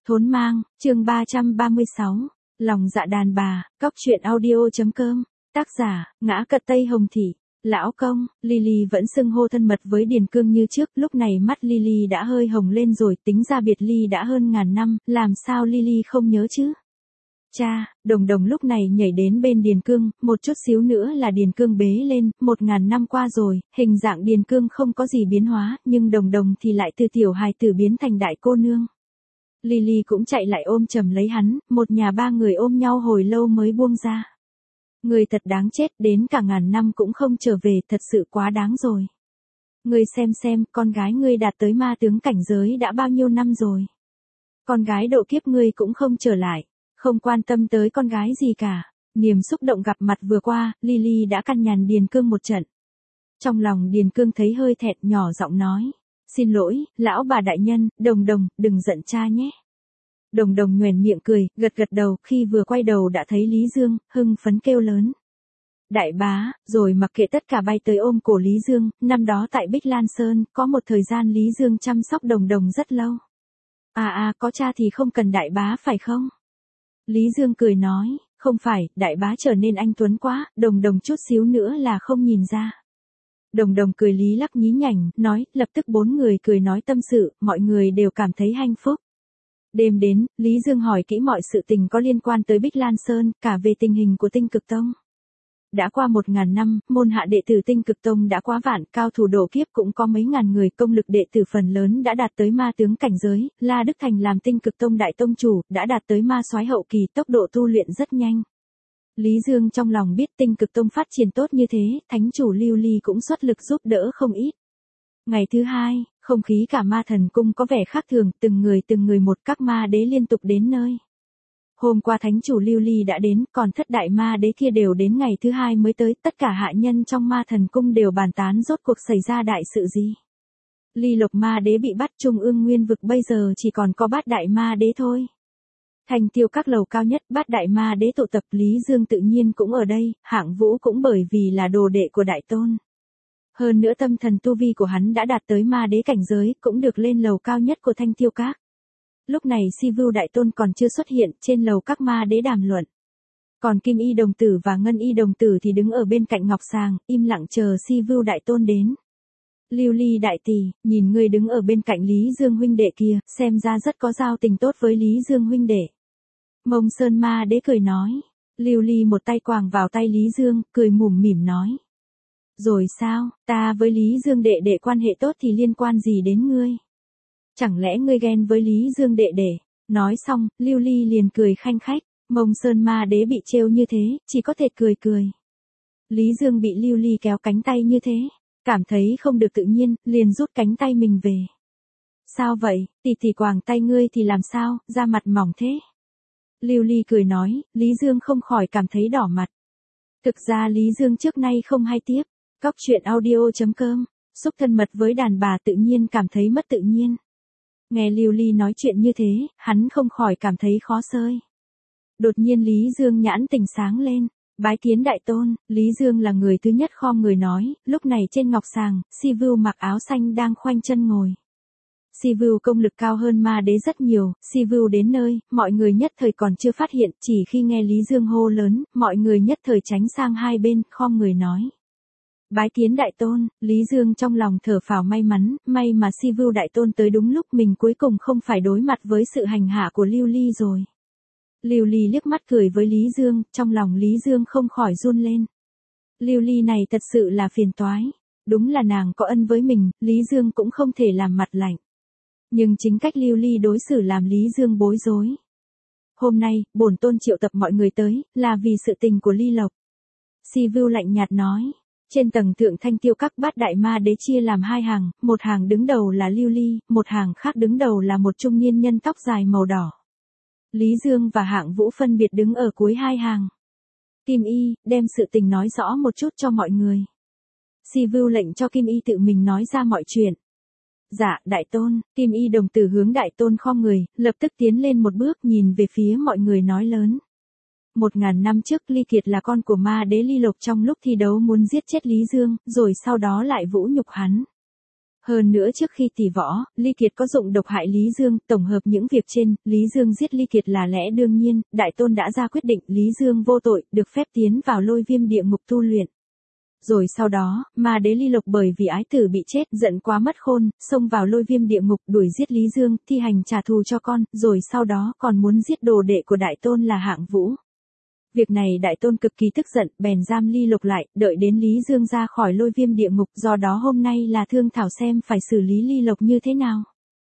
Thốn mang, chương 336, lòng dạ đàn bà, cóc truyện audio.com, tác giả, ngã cật Tây Hồng Thị, lão công, Lily vẫn xưng hô thân mật với Điền Cương như trước, lúc này mắt Lily đã hơi hồng lên rồi, tính ra biệt ly đã hơn ngàn năm, làm sao Lily không nhớ chứ? Cha, Đồng Đồng lúc này nhảy đến bên Điền Cương, một chút xíu nữa là Điền Cương bế lên, 1000 năm qua rồi, hình dạng Điền Cương không có gì biến hóa, nhưng Đồng Đồng thì lại từ tiểu hài tử biến thành đại cô nương. Lily cũng chạy lại ôm chầm lấy hắn, một nhà ba người ôm nhau hồi lâu mới buông ra. Người thật đáng chết, đến cả ngàn năm cũng không trở về, thật sự quá đáng rồi. Ngươi xem, con gái ngươi đạt tới ma tướng cảnh giới đã bao nhiêu năm rồi. Con gái độ kiếp ngươi cũng không trở lại, không quan tâm tới con gái gì cả. Niềm xúc động gặp mặt vừa qua, Lily đã căn nhằn Điền Cương một trận. Trong lòng Điền Cương thấy hơi thẹn, nhỏ giọng nói. Xin lỗi, lão bà đại nhân, Đồng Đồng, đừng giận cha nhé. Đồng Đồng nhoẻn miệng cười, gật đầu, khi vừa quay đầu đã thấy Lý Dương, hưng phấn kêu lớn. Đại bá, rồi mặc kệ tất cả bay tới ôm cổ Lý Dương, năm đó tại Bích Lan Sơn, có một thời gian Lý Dương chăm sóc Đồng Đồng rất lâu. Có cha thì không cần đại bá phải không? Lý Dương cười nói, không phải, đại bá trở nên anh tuấn quá, Đồng Đồng chút xíu nữa là không nhìn ra. Đồng Đồng cười lý lắc nhí nhảnh, nói, lập tức bốn người cười nói tâm sự, mọi người đều cảm thấy hạnh phúc. Đêm đến, Lý Dương hỏi kỹ mọi sự tình có liên quan tới Bích Lan Sơn, cả về tình hình của Tinh Cực Tông. Đã qua 1000 năm, môn hạ đệ tử Tinh Cực Tông đã quá vạn, cao thủ độ kiếp cũng có mấy ngàn người, công lực đệ tử phần lớn đã đạt tới ma tướng cảnh giới, La Đức Thành làm Tinh Cực Tông đại tông chủ, đã đạt tới ma soái hậu kỳ, tốc độ tu luyện rất nhanh. Lý Dương trong lòng biết Tinh Cực Tông phát triển tốt như thế, thánh chủ Lưu Ly cũng xuất lực giúp đỡ không ít. Ngày thứ hai, không khí cả ma thần cung có vẻ khác thường, từng người một, các ma đế liên tục đến nơi. Hôm qua thánh chủ Lưu Ly đã đến, còn thất đại ma đế kia đều đến ngày thứ hai mới tới, tất cả hạ nhân trong ma thần cung đều bàn tán rốt cuộc xảy ra đại sự gì. Ly Lộc ma đế bị bắt, trung ương nguyên vực bây giờ chỉ còn có bát đại ma đế thôi. Thành Tiêu các lầu cao nhất, bát đại ma đế tụ tập, Lý Dương tự nhiên cũng ở đây, Hạng Vũ cũng bởi vì là đồ đệ của đại tôn. Hơn nữa tâm thần tu vi của hắn đã đạt tới ma đế cảnh giới, cũng được lên lầu cao nhất của Thanh Tiêu các. Lúc này Si Vưu đại tôn còn chưa xuất hiện, trên lầu các ma đế đàm luận. Còn Kim Y đồng tử và Ngân Y đồng tử thì đứng ở bên cạnh Ngọc Sàng, im lặng chờ Si Vưu đại tôn đến. Lưu Ly đại tỷ, nhìn ngươi đứng ở bên cạnh Lý Dương huynh đệ kia, xem ra rất có giao tình tốt với Lý Dương huynh đệ. Mông Sơn ma đế cười nói. Lưu Ly một tay quàng vào tay Lý Dương, cười mủm mỉm nói. Rồi sao, ta với Lý Dương đệ đệ quan hệ tốt thì liên quan gì đến ngươi? Chẳng lẽ ngươi ghen với Lý Dương đệ đệ? Nói xong, Lưu Ly liền cười khanh khách, Mông Sơn ma đế bị trêu như thế, chỉ có thể cười. Lý Dương bị Lưu Ly kéo cánh tay như thế, cảm thấy không được tự nhiên, liền rút cánh tay mình về. Sao vậy, tỷ quàng tay ngươi thì làm sao, da mặt mỏng thế? Lưu Ly cười nói, Lý Dương không khỏi cảm thấy đỏ mặt. Thực ra Lý Dương trước nay không hay tiếp. Cóc truyện audio.com, xúc thân mật với đàn bà tự nhiên cảm thấy mất tự nhiên. Nghe Lưu Ly nói chuyện như thế, hắn không khỏi cảm thấy khó sơi. Đột nhiên Lý Dương nhãn tình sáng lên, bái kiến đại tôn, Lý Dương là người thứ nhất khom người nói, lúc này trên ngọc sàng, Si Vưu mặc áo xanh đang khoanh chân ngồi. Si Vưu công lực cao hơn ma đế rất nhiều, Si Vưu đến nơi, mọi người nhất thời còn chưa phát hiện, chỉ khi nghe Lý Dương hô lớn, mọi người nhất thời tránh sang hai bên, khom người nói. Bái kiến đại tôn, Lý Dương trong lòng thở phào may mắn, may mà Si Vưu đại tôn tới đúng lúc mình cuối cùng không phải đối mặt với sự hành hạ của Lưu Ly rồi. Lưu Ly liếc mắt cười với Lý Dương, trong lòng Lý Dương không khỏi run lên. Lưu Ly này thật sự là phiền toái, đúng là nàng có ân với mình, Lý Dương cũng không thể làm mặt lạnh. Nhưng chính cách Lưu Ly đối xử làm Lý Dương bối rối. Hôm nay, bổn tôn triệu tập mọi người tới, là vì sự tình của Ly Lộc. Si Vưu lạnh nhạt nói. Trên tầng thượng Thanh Tiêu các bát đại ma đế chia làm hai hàng, một hàng đứng đầu là Lưu Ly, một hàng khác đứng đầu là một trung niên nhân tóc dài màu đỏ. Lý Dương và Hạng Vũ phân biệt đứng ở cuối hai hàng. Kim Y, đem sự tình nói rõ một chút cho mọi người. Si Vưu lệnh cho Kim Y tự mình nói ra mọi chuyện. Dạ, đại tôn, Kim Y đồng tử hướng đại tôn khom người, lập tức tiến lên một bước nhìn về phía mọi người nói lớn. 1000 năm trước Ly Kiệt là con của ma đế Ly Lộc trong lúc thi đấu muốn giết chết Lý Dương, rồi sau đó lại vũ nhục hắn. Hơn nữa trước khi tỷ võ, Ly Kiệt có dụng độc hại Lý Dương, tổng hợp những việc trên, Lý Dương giết Ly Kiệt là lẽ đương nhiên, Đại Tôn đã ra quyết định Lý Dương vô tội, được phép tiến vào Lôi Viêm địa ngục tu luyện. Rồi sau đó, ma đế Ly Lộc bởi vì ái tử bị chết, giận quá mất khôn, xông vào Lôi Viêm địa ngục đuổi giết Lý Dương, thi hành trả thù cho con, rồi sau đó còn muốn giết đồ đệ của Đại Tôn là Hạng Vũ. Việc này Đại Tôn cực kỳ tức giận, bèn giam Ly Lộc lại, đợi đến Lý Dương ra khỏi Lôi Viêm địa ngục, do đó hôm nay là thương thảo xem phải xử lý Ly Lộc như thế nào.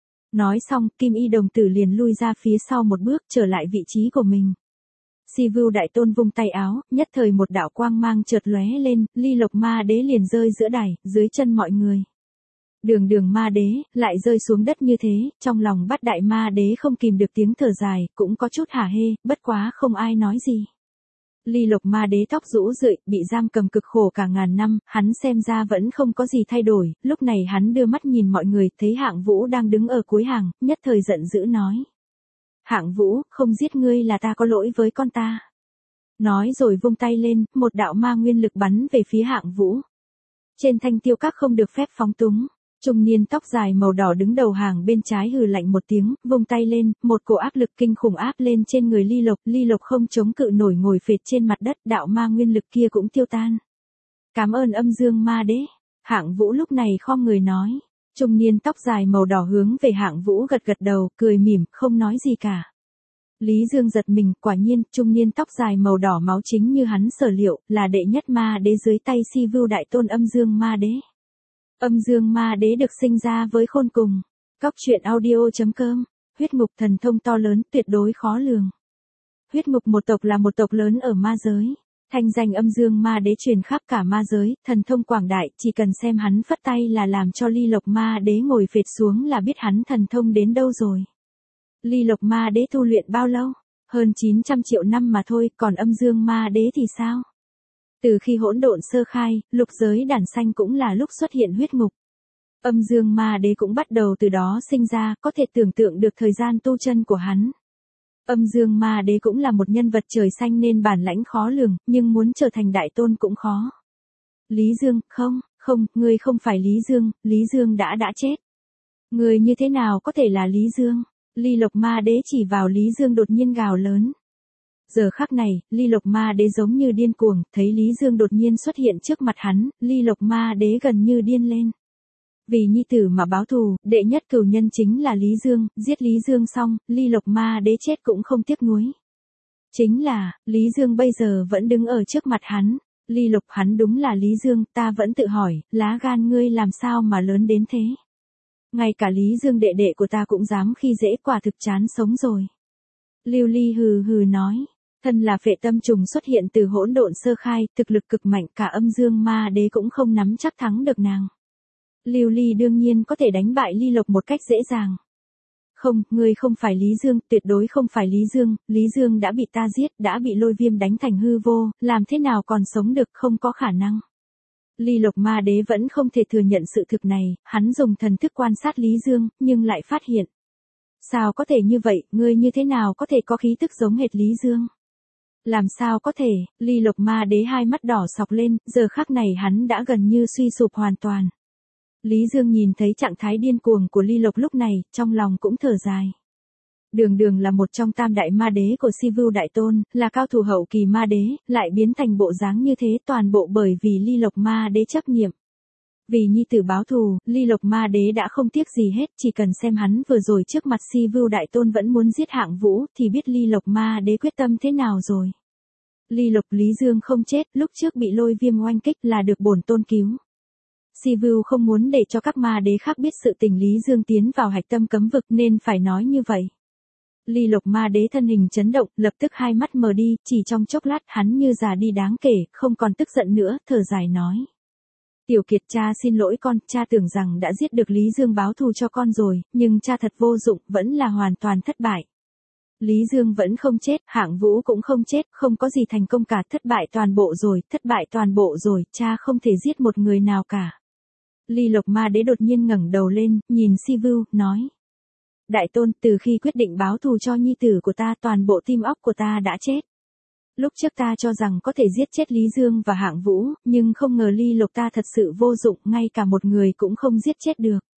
Nói xong, Kim Y đồng tử liền lui ra phía sau một bước, trở lại vị trí của mình. Si Vưu Đại Tôn vung tay áo, nhất thời một đạo quang mang chợt lóe lên, Ly Lộc ma đế liền rơi giữa đài, dưới chân mọi người. Đường ma đế, lại rơi xuống đất như thế, trong lòng Bát Đại ma đế không kìm được tiếng thở dài, cũng có chút hả hê, bất quá không ai nói gì. Ly Lộc ma đế tóc rũ rượi, bị giam cầm cực khổ cả ngàn năm, hắn xem ra vẫn không có gì thay đổi, lúc này hắn đưa mắt nhìn mọi người, thấy Hạng Vũ đang đứng ở cuối hàng, nhất thời giận dữ nói. Hạng Vũ, không giết ngươi là ta có lỗi với con ta. Nói rồi vung tay lên, một đạo ma nguyên lực bắn về phía Hạng Vũ. Trên thanh tiêu các không được phép phóng túng. Trung niên tóc dài màu đỏ đứng đầu hàng bên trái hừ lạnh một tiếng, vung tay lên, một cổ áp lực kinh khủng áp lên trên người Ly Lộc không chống cự nổi ngồi phệt trên mặt đất, đạo ma nguyên lực kia cũng tiêu tan. Cảm ơn Âm Dương ma đế. Hạng Vũ lúc này khom người nói. Trung niên tóc dài màu đỏ hướng về Hạng Vũ gật gật đầu, cười mỉm, không nói gì cả. Lý Dương giật mình, quả nhiên, trung niên tóc dài màu đỏ máu chính như hắn sở liệu, là đệ nhất ma đế dưới tay Si Vưu Đại Tôn Âm Dương ma đế. Âm Dương ma đế được sinh ra với khôn cùng. Cóc truyện audio.com, huyết ngục thần thông to lớn, tuyệt đối khó lường. Huyết ngục một tộc là một tộc lớn ở ma giới. Thanh danh Âm Dương ma đế truyền khắp cả ma giới, thần thông quảng đại, chỉ cần xem hắn phất tay là làm cho Ly Lộc ma đế ngồi phệt xuống là biết hắn thần thông đến đâu rồi. Ly Lộc ma đế tu luyện bao lâu? Hơn 900 triệu năm mà thôi, còn Âm Dương ma đế thì sao? Từ khi hỗn độn sơ khai, lục giới đản sanh cũng là lúc xuất hiện huyết ngục. Âm Dương ma đế cũng bắt đầu từ đó sinh ra, có thể tưởng tượng được thời gian tu chân của hắn. Âm Dương ma đế cũng là một nhân vật trời xanh nên bản lãnh khó lường, nhưng muốn trở thành đại tôn cũng khó. Lý Dương, không, ngươi không phải Lý Dương đã chết. Ngươi như thế nào có thể là Lý Dương? Ly Lộc ma đế chỉ vào Lý Dương đột nhiên gào lớn. Giờ khắc này, Ly Lộc ma đế giống như điên cuồng, thấy Lý Dương đột nhiên xuất hiện trước mặt hắn, Ly Lộc ma đế gần như điên lên. Vì nhi tử mà báo thù, đệ nhất cửu nhân chính là Lý Dương, giết Lý Dương xong, Ly Lộc ma đế chết cũng không tiếc nuối. Chính là, Lý Dương bây giờ vẫn đứng ở trước mặt hắn. Ly Lộc hắn đúng là Lý Dương, ta vẫn tự hỏi, lá gan ngươi làm sao mà lớn đến thế. Ngay cả Lý Dương đệ đệ của ta cũng dám khi dễ, quả thực chán sống rồi. Lưu Ly hừ hừ nói. Thân là phệ tâm trùng xuất hiện từ hỗn độn sơ khai, thực lực cực mạnh, cả Âm Dương ma đế cũng không nắm chắc thắng được nàng. Lưu Ly đương nhiên có thể đánh bại Ly Lộc một cách dễ dàng. Không, ngươi không phải Lý Dương, tuyệt đối không phải Lý Dương đã bị ta giết, đã bị Lôi Viêm đánh thành hư vô, làm thế nào còn sống được, không có khả năng. Ly Lộc ma đế vẫn không thể thừa nhận sự thực này, hắn dùng thần thức quan sát Lý Dương, nhưng lại phát hiện. Sao có thể như vậy, ngươi như thế nào có thể có khí tức giống hệt Lý Dương? Làm sao có thể, Ly Lộc ma đế hai mắt đỏ sọc lên, giờ khắc này hắn đã gần như suy sụp hoàn toàn. Lý Dương nhìn thấy trạng thái điên cuồng của Ly Lộc lúc này, trong lòng cũng thở dài. Đường là một trong tam đại ma đế của Si Vưu Đại Tôn, là cao thủ hậu kỳ ma đế, lại biến thành bộ dáng như thế toàn bộ bởi vì Ly Lộc ma đế chấp niệm. Vì nhi tử báo thù, Ly Lộc ma đế đã không tiếc gì hết, chỉ cần xem hắn vừa rồi trước mặt Si Vưu Đại Tôn vẫn muốn giết Hạng Vũ, thì biết Ly Lộc ma đế quyết tâm thế nào rồi. Ly Lộc Lý Dương không chết, lúc trước bị Lôi Viêm oanh kích là được bổn tôn cứu. Si Vưu không muốn để cho các ma đế khác biết sự tình Lý Dương tiến vào hạch tâm cấm vực nên phải nói như vậy. Ly Lộc ma đế thân hình chấn động, lập tức hai mắt mờ đi, chỉ trong chốc lát hắn như già đi đáng kể, không còn tức giận nữa, thở dài nói. Tiểu Kiệt, cha xin lỗi con, cha tưởng rằng đã giết được Lý Dương báo thù cho con rồi, nhưng cha thật vô dụng, vẫn là hoàn toàn thất bại. Lý Dương vẫn không chết, Hạng Vũ cũng không chết, không có gì thành công cả, thất bại toàn bộ rồi, cha không thể giết một người nào cả. Ly Lộc ma đế đột nhiên ngẩng đầu lên, nhìn Si Vưu, nói. Đại Tôn, từ khi quyết định báo thù cho nhi tử của ta, toàn bộ tim óc của ta đã chết. Lúc trước ta cho rằng có thể giết chết Lý Dương và Hạng Vũ, nhưng không ngờ Ly Lộc ta thật sự vô dụng, ngay cả một người cũng không giết chết được.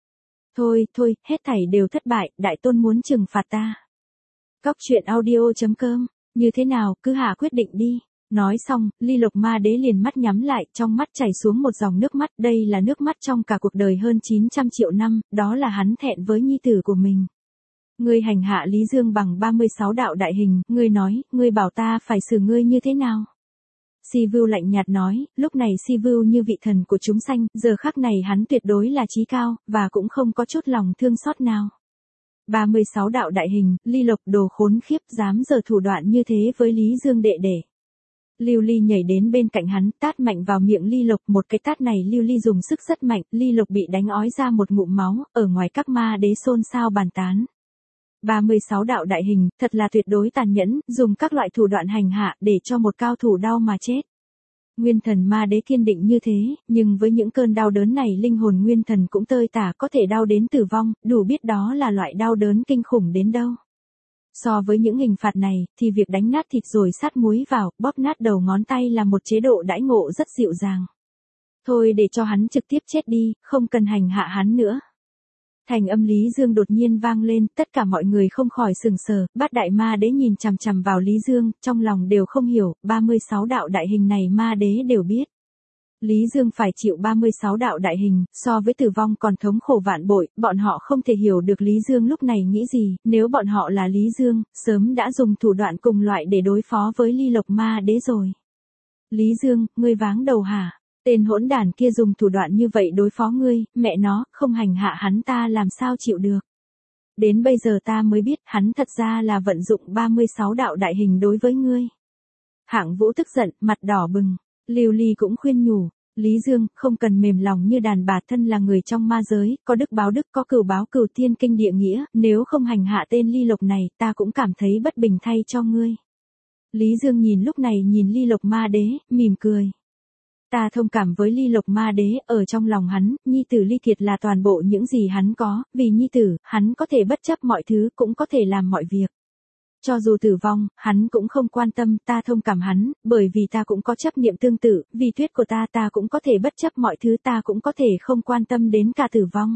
Thôi, thôi, hết thảy đều thất bại, đại tôn muốn trừng phạt ta. Cóc truyện audio.com, như thế nào, cứ hạ quyết định đi. Nói xong, Ly Lộc Ma Đế liền mắt nhắm lại, trong mắt chảy xuống một dòng nước mắt, đây là nước mắt trong cả cuộc đời hơn 900 triệu năm, đó là hắn thẹn với nhi tử của mình. Ngươi hành hạ Lý Dương bằng 36 đạo đại hình, ngươi nói, ngươi bảo ta phải xử ngươi như thế nào? Si Vưu lạnh nhạt nói, lúc này Si Vưu như vị thần của chúng sanh, giờ khắc này hắn tuyệt đối là trí cao, và cũng không có chút lòng thương xót nào. 36 đạo đại hình, Ly Lộc đồ khốn khiếp, dám giở thủ đoạn như thế với Lý Dương đệ đệ. Lưu Ly nhảy đến bên cạnh hắn, tát mạnh vào miệng Ly Lộc, một cái tát này Lưu Ly dùng sức rất mạnh, Ly Lộc bị đánh ói ra một ngụm máu, ở ngoài các ma đế xôn xao bàn tán. 36 đạo đại hình, thật là tuyệt đối tàn nhẫn, dùng các loại thủ đoạn hành hạ để cho một cao thủ đau mà chết. Nguyên thần ma đế kiên định như thế, nhưng với những cơn đau đớn này linh hồn nguyên thần cũng tơi tả, có thể đau đến tử vong, đủ biết đó là loại đau đớn kinh khủng đến đâu. So với những hình phạt này, thì việc đánh nát thịt rồi sát muối vào, bóp nát đầu ngón tay là một chế độ đãi ngộ rất dịu dàng. Thôi để cho hắn trực tiếp chết đi, không cần hành hạ hắn nữa. Thành âm Lý Dương đột nhiên vang lên, tất cả mọi người không khỏi sừng sờ, bát đại ma đế nhìn chằm chằm vào Lý Dương, trong lòng đều không hiểu, 36 đạo đại hình này ma đế đều biết. Lý Dương phải chịu 36 đạo đại hình, so với tử vong còn thống khổ vạn bội, bọn họ không thể hiểu được Lý Dương lúc này nghĩ gì, nếu bọn họ là Lý Dương, sớm đã dùng thủ đoạn cùng loại để đối phó với Ly Lộc ma đế rồi. Lý Dương, ngươi váng đầu hả? Tên hỗn đản kia dùng thủ đoạn như vậy đối phó ngươi, mẹ nó, không hành hạ hắn ta làm sao chịu được. Đến bây giờ ta mới biết hắn thật ra là vận dụng 36 đạo đại hình đối với ngươi. Hạng Vũ tức giận, mặt đỏ bừng. Lưu Ly cũng khuyên nhủ, Lý Dương, không cần mềm lòng như đàn bà, thân là người trong ma giới, có đức báo đức, có cửu báo cửu, thiên kinh địa nghĩa, nếu không hành hạ tên Ly Lộc này, ta cũng cảm thấy bất bình thay cho ngươi. Lý Dương nhìn lúc này nhìn Ly Lộc ma đế, mỉm cười. Ta thông cảm với Ly Lộc ma đế, ở trong lòng hắn, nhi tử Ly Thiệt là toàn bộ những gì hắn có, vì nhi tử, hắn có thể bất chấp mọi thứ, cũng có thể làm mọi việc. Cho dù tử vong, hắn cũng không quan tâm, ta thông cảm hắn, bởi vì ta cũng có chấp niệm tương tự, vì thuyết của ta cũng có thể bất chấp mọi thứ, ta cũng có thể không quan tâm đến cả tử vong.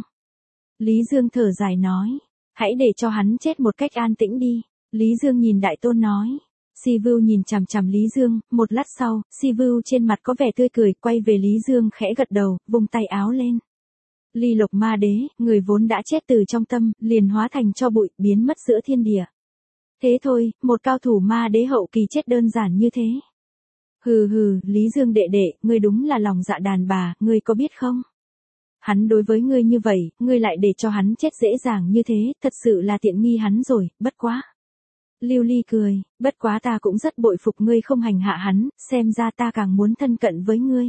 Lý Dương thở dài nói, hãy để cho hắn chết một cách an tĩnh đi. Lý Dương nhìn Đại Tôn nói. Si Vưu nhìn chằm chằm Lý Dương, một lát sau, Si Vưu trên mặt có vẻ tươi cười, quay về Lý Dương khẽ gật đầu, vung tay áo lên. Ly Lộc ma đế, người vốn đã chết từ trong tâm, liền hóa thành tro bụi, biến mất giữa thiên địa. Thế thôi, một cao thủ ma đế hậu kỳ chết đơn giản như thế. Hừ hừ, Lý Dương đệ đệ, ngươi đúng là lòng dạ đàn bà, ngươi có biết không? Hắn đối với ngươi như vậy, ngươi lại để cho hắn chết dễ dàng như thế, thật sự là tiện nghi hắn rồi, bất quá. Lưu Ly cười, bất quá ta cũng rất bội phục ngươi không hành hạ hắn, xem ra ta càng muốn thân cận với ngươi.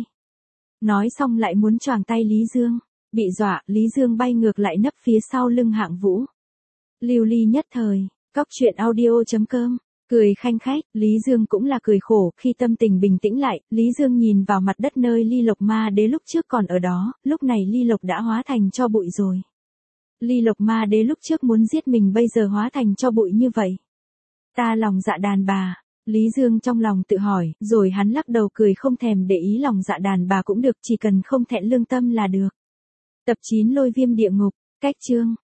Nói xong lại muốn choàng tay Lý Dương, bị dọa, Lý Dương bay ngược lại nấp phía sau lưng Hạng Vũ. Lưu Ly nhất thời, cóc truyện audio.com, cười khanh khách, Lý Dương cũng là cười khổ, khi tâm tình bình tĩnh lại, Lý Dương nhìn vào mặt đất nơi Ly Lộc ma đế lúc trước còn ở đó, lúc này Ly Lộc đã hóa thành tro bụi rồi. Ly Lộc ma đế lúc trước muốn giết mình bây giờ hóa thành tro bụi như vậy. Ta lòng dạ đàn bà, Lý Dương trong lòng tự hỏi, rồi hắn lắc đầu cười không thèm để ý lòng dạ đàn bà cũng được, chỉ cần không thẹn lương tâm là được. Tập 9 Lôi Viêm Địa Ngục, cách chương.